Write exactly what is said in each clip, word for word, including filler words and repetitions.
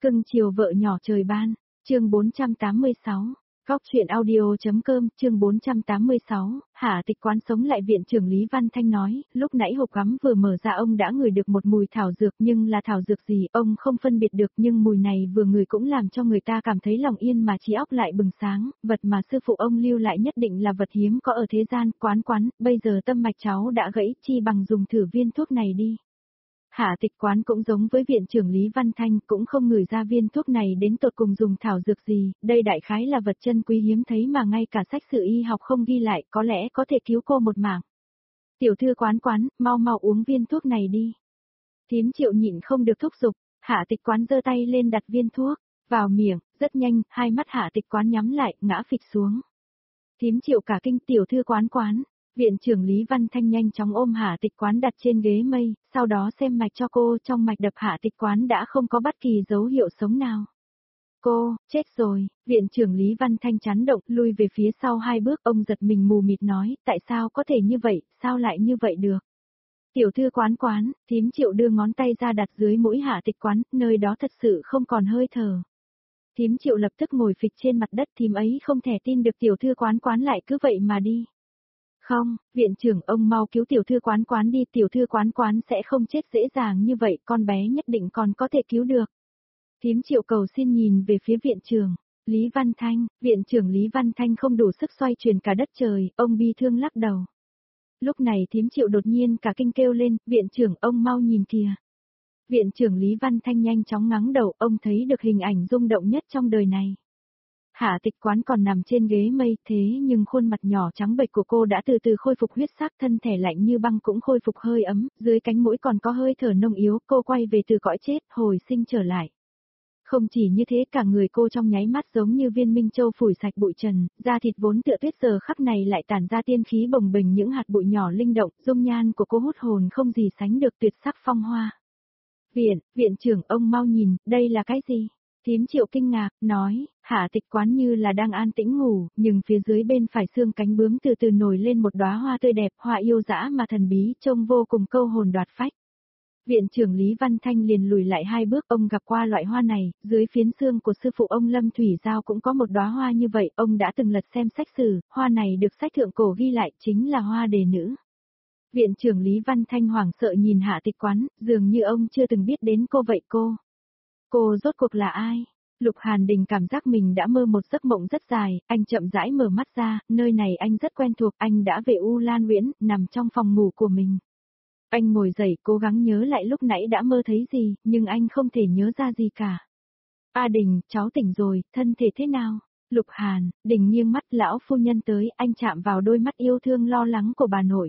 Cưng chiều vợ nhỏ trời ban, chương bốn trăm tám mươi sáu, Góc truyện audio.com, chương bốn trăm tám mươi sáu, Hạ Tịch Quán sống lại. Viện trưởng Lý Văn Thanh nói, lúc nãy hộp gắm vừa mở ra ông đã ngửi được một mùi thảo dược, nhưng là thảo dược gì ông không phân biệt được, nhưng mùi này vừa ngửi cũng làm cho người ta cảm thấy lòng yên mà trí óc lại bừng sáng, vật mà sư phụ ông lưu lại nhất định là vật hiếm có ở thế gian. Quán quán, bây giờ tâm mạch cháu đã gãy, chi bằng dùng thử viên thuốc này đi. Hạ Tịch Quán cũng giống với viện trưởng Lý Văn Thanh, cũng không ngửi ra viên thuốc này đến tột cùng dùng thảo dược gì, đây đại khái là vật chân quý hiếm thấy mà ngay cả sách sử y học không ghi lại, có lẽ có thể cứu cô một mạng. Tiểu thư Quán Quán, mau mau uống viên thuốc này đi. Thím Triệu nhịn không được thúc giục. Hạ Tịch Quán giơ tay lên đặt viên thuốc vào miệng, rất nhanh, hai mắt Hạ Tịch Quán nhắm lại, ngã phịch xuống. Thím Triệu cả kinh. Tiểu thư Quán Quán. Viện trưởng Lý Văn Thanh nhanh chóng ôm Hạ Tịch Quán đặt trên ghế mây, sau đó xem mạch cho cô. Trong mạch đập Hạ Tịch Quán đã không có bất kỳ dấu hiệu sống nào. Cô, chết rồi. Viện trưởng Lý Văn Thanh chấn động, lui về phía sau hai bước. Ông giật mình mù mịt nói, tại sao có thể như vậy, sao lại như vậy được? Tiểu thư Quán Quán, thím Triệu đưa ngón tay ra đặt dưới mũi Hạ Tịch Quán, nơi đó thật sự không còn hơi thở. Thím Triệu lập tức ngồi phịch trên mặt đất. Thím ấy không thể tin được tiểu thư Quán Quán lại cứ vậy mà đi. Không, viện trưởng, ông mau cứu tiểu thư Quán Quán đi, tiểu thư Quán Quán sẽ không chết dễ dàng như vậy, con bé nhất định còn có thể cứu được. Thím Triệu cầu xin nhìn về phía viện trưởng Lý Văn Thanh. Viện trưởng Lý Văn Thanh không đủ sức xoay chuyển cả đất trời, ông bi thương lắc đầu. Lúc này thím Triệu đột nhiên cả kinh kêu lên, viện trưởng, ông mau nhìn kìa. Viện trưởng Lý Văn Thanh nhanh chóng ngẩng đầu, ông thấy được hình ảnh rung động nhất trong đời này. Hạ Tịch Quán còn nằm trên ghế mây, thế nhưng khuôn mặt nhỏ trắng bệch của cô đã từ từ khôi phục huyết sắc, thân thể lạnh như băng cũng khôi phục hơi ấm, dưới cánh mũi còn có hơi thở nông yếu, cô quay về từ cõi chết, hồi sinh trở lại. Không chỉ như thế, cả người cô trong nháy mắt giống như viên minh châu phủi sạch bụi trần, da thịt vốn tựa tuyết giờ khắc này lại tản ra tiên khí bồng bềnh, những hạt bụi nhỏ linh động, dung nhan của cô hút hồn không gì sánh được, tuyệt sắc phong hoa. Viện, viện trưởng, ông mau nhìn, đây là cái gì? Thím Triệu kinh ngạc, nói, Hạ Tịch Quán như là đang an tĩnh ngủ, nhưng phía dưới bên phải xương cánh bướm từ từ nổi lên một đóa hoa tươi đẹp, hoa yêu dã mà thần bí, trông vô cùng câu hồn đoạt phách. Viện trưởng Lý Văn Thanh liền lùi lại hai bước, ông gặp qua loại hoa này, dưới phiến xương của sư phụ ông Lâm Thủy Giao cũng có một đóa hoa như vậy, ông đã từng lật xem sách sử, hoa này được sách thượng cổ ghi lại chính là hoa đề nữ. Viện trưởng Lý Văn Thanh hoảng sợ nhìn Hạ Tịch Quán, dường như ông chưa từng biết đến cô vậy. Cô, cô rốt cuộc là ai? Lục Hàn Đình cảm giác mình đã mơ một giấc mộng rất dài, anh chậm rãi mở mắt ra, nơi này anh rất quen thuộc, anh đã về U Lan Uyển, nằm trong phòng ngủ của mình. Anh ngồi dậy cố gắng nhớ lại lúc nãy đã mơ thấy gì, nhưng anh không thể nhớ ra gì cả. A Đình, cháu tỉnh rồi, thân thể thế nào? Lục Hàn Đình nghiêng mắt, lão phu nhân tới, anh chạm vào đôi mắt yêu thương lo lắng của bà nội.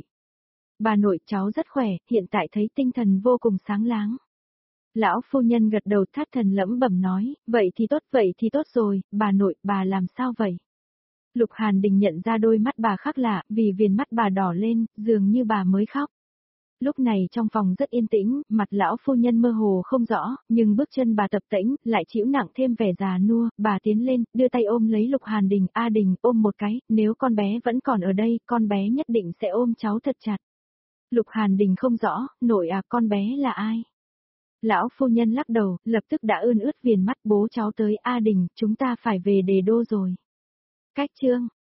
Bà nội, cháu rất khỏe, hiện tại thấy tinh thần vô cùng sáng láng. Lão phu nhân gật đầu thất thần lẩm bẩm nói, vậy thì tốt, vậy thì tốt rồi, bà nội, bà làm sao vậy? Lục Hàn Đình nhận ra đôi mắt bà khác lạ, vì viền mắt bà đỏ lên, dường như bà mới khóc. Lúc này trong phòng rất yên tĩnh, mặt lão phu nhân mơ hồ không rõ, nhưng bước chân bà tập tễnh, lại chịu nặng thêm vẻ già nua, bà tiến lên, đưa tay ôm lấy Lục Hàn Đình, A Đình, ôm một cái, nếu con bé vẫn còn ở đây, con bé nhất định sẽ ôm cháu thật chặt. Lục Hàn Đình không rõ, nội à, con bé là ai? Lão phu nhân lắc đầu, lập tức đã ươn ướt viền mắt, bố cháu tới. A Đình, chúng ta phải về Đề Đô rồi. Cách chương